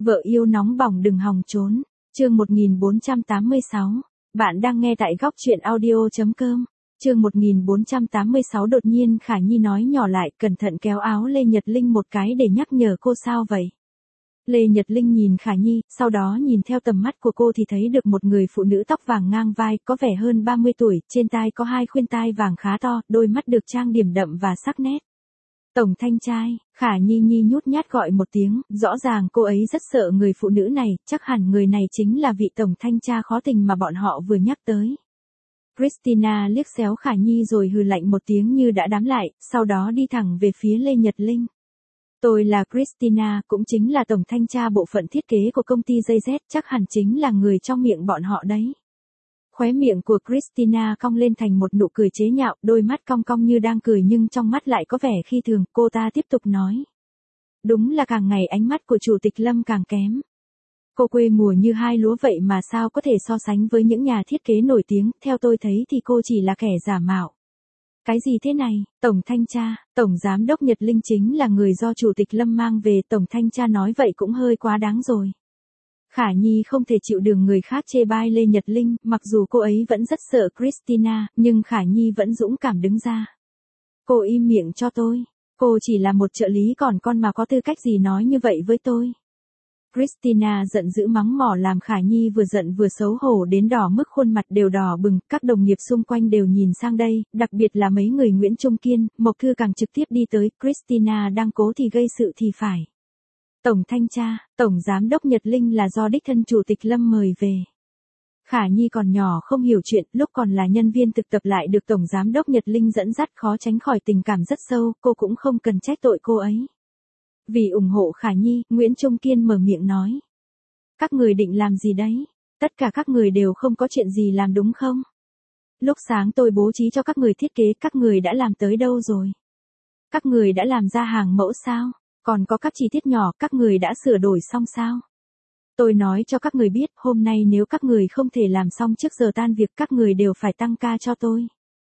Vợ yêu nóng bỏng đừng hòng trốn. Chương 1486. Bạn đang nghe tại góc truyện audio.com. Chương 1486 đột nhiên Khả Nhi nói nhỏ lại, cẩn thận kéo áo Lê Nhật Linh một cái để nhắc nhở cô sao vậy. Lê Nhật Linh nhìn Khả Nhi, sau đó nhìn theo tầm mắt của cô thì thấy được một người phụ nữ tóc vàng ngang vai, có vẻ hơn 30 tuổi, trên tai có hai khuyên tai vàng khá to, đôi mắt được trang điểm đậm và sắc nét. Tổng thanh trai, Khả Nhi nhút nhát gọi một tiếng, rõ ràng cô ấy rất sợ người phụ nữ này, chắc hẳn người này chính là vị tổng thanh tra khó tình mà bọn họ vừa nhắc tới. Christina liếc xéo Khả Nhi rồi hừ lạnh một tiếng như đã đám lại, sau đó đi thẳng về phía Lê Nhật Linh. Tôi là Christina, cũng chính là tổng thanh tra bộ phận thiết kế của công ty JZ, chắc hẳn chính là người trong miệng bọn họ đấy. Khóe miệng của Christina cong lên thành một nụ cười chế nhạo, đôi mắt cong cong như đang cười nhưng trong mắt lại có vẻ khi thường, cô ta tiếp tục nói. Đúng là càng ngày ánh mắt của Chủ tịch Lâm càng kém. Cô quê mùa như hai lúa vậy mà sao có thể so sánh với những nhà thiết kế nổi tiếng, theo tôi thấy thì cô chỉ là kẻ giả mạo. Cái gì thế này, Tổng Thanh tra, Tổng Giám đốc Nhật Linh chính là người do Chủ tịch Lâm mang về, Tổng Thanh tra nói vậy cũng hơi quá đáng rồi. Khả Nhi không thể chịu được người khác chê bai Lê Nhật Linh, mặc dù cô ấy vẫn rất sợ Christina, nhưng Khả Nhi vẫn dũng cảm đứng ra. Cô im miệng cho tôi, cô chỉ là một trợ lý còn con mà có tư cách gì nói như vậy với tôi. Christina giận dữ mắng mỏ làm Khả Nhi vừa giận vừa xấu hổ đến đỏ mức khuôn mặt đều đỏ bừng, các đồng nghiệp xung quanh đều nhìn sang đây, đặc biệt là mấy người Nguyễn Trung Kiên, Mộc Thư càng trực tiếp đi tới, Christina đang cố thì gây sự thì phải. Tổng thanh tra, Tổng Giám đốc Nhật Linh là do đích thân Chủ tịch Lâm mời về. Khả Nhi còn nhỏ không hiểu chuyện, lúc còn là nhân viên thực tập lại được Tổng Giám đốc Nhật Linh dẫn dắt, khó tránh khỏi tình cảm rất sâu, cô cũng không cần trách tội cô ấy. Vì ủng hộ Khả Nhi, Nguyễn Trung Kiên mở miệng nói. Các người định làm gì đấy? Tất cả các người đều không có chuyện gì làm đúng không? Lúc sáng tôi bố trí cho các người thiết kế, các người đã làm tới đâu rồi? Các người đã làm ra hàng mẫu sao? Còn có các chi tiết nhỏ, các người đã sửa đổi xong sao? Tôi nói cho các người biết, hôm nay nếu các người không thể làm xong trước giờ tan việc, các người đều phải tăng ca cho tôi.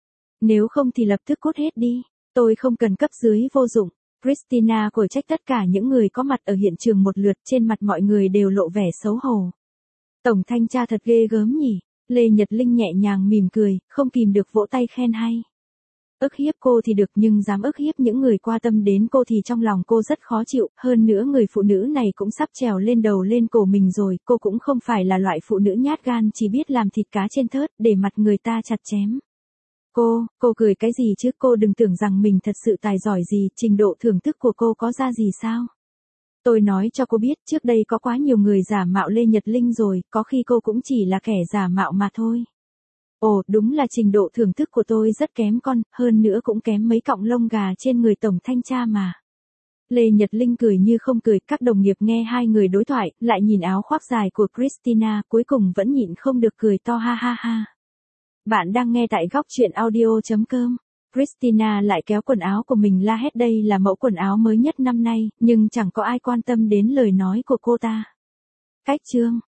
Nếu không thì lập tức cút hết đi, tôi không cần cấp dưới vô dụng. Christina quở trách tất cả những người có mặt ở hiện trường một lượt, trên mặt mọi người đều lộ vẻ xấu hổ. Tổng thanh tra thật ghê gớm nhỉ, Lê Nhật Linh nhẹ nhàng mỉm cười, không kìm được vỗ tay khen hay. Ức hiếp cô thì được nhưng dám ức hiếp những người quan tâm đến cô thì trong lòng cô rất khó chịu, hơn nữa người phụ nữ này cũng sắp trèo lên đầu lên cổ mình rồi, cô cũng không phải là loại phụ nữ nhát gan chỉ biết làm thịt cá trên thớt để mặt người ta chặt chém. Cô cười cái gì chứ, cô đừng tưởng rằng mình thật sự tài giỏi gì, trình độ thưởng thức của cô có ra gì sao? Tôi nói cho cô biết, trước đây có quá nhiều người giả mạo Lê Nhật Linh rồi, có khi cô cũng chỉ là kẻ giả mạo mà thôi. Ồ, đúng là trình độ thưởng thức của tôi rất kém con, hơn nữa cũng kém mấy cọng lông gà trên người tổng thanh tra mà. Lê Nhật Linh cười như không cười, các đồng nghiệp nghe hai người đối thoại, lại nhìn áo khoác dài của Christina, cuối cùng vẫn nhịn không được cười to ha ha ha. Bạn đang nghe tại góc truyện audio.com. Christina lại kéo quần áo của mình la hét, đây là mẫu quần áo mới nhất năm nay, nhưng chẳng có ai quan tâm đến lời nói của cô ta. Cách chương,